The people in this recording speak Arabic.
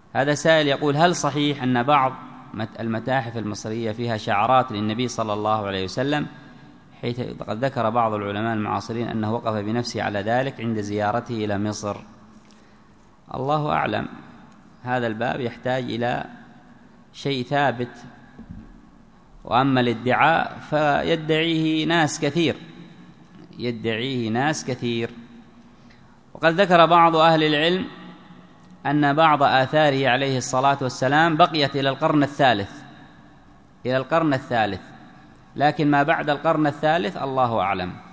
هذا سائل يقول: هل صحيح أن بعض المتاحف المصرية فيها شعارات للنبي صلى الله عليه وسلم، حيث قد ذكر بعض العلماء المعاصرين أنه وقف بنفسه على ذلك عند زيارته إلى مصر؟ الله أعلم، هذا الباب يحتاج إلى شيء ثابت، وأما الادعاء فيدعيه ناس كثير. وقد ذكر بعض أهل العلم أن بعض آثاره عليه الصلاة والسلام بقيت إلى القرن الثالث، لكن ما بعد القرن الثالث الله أعلم.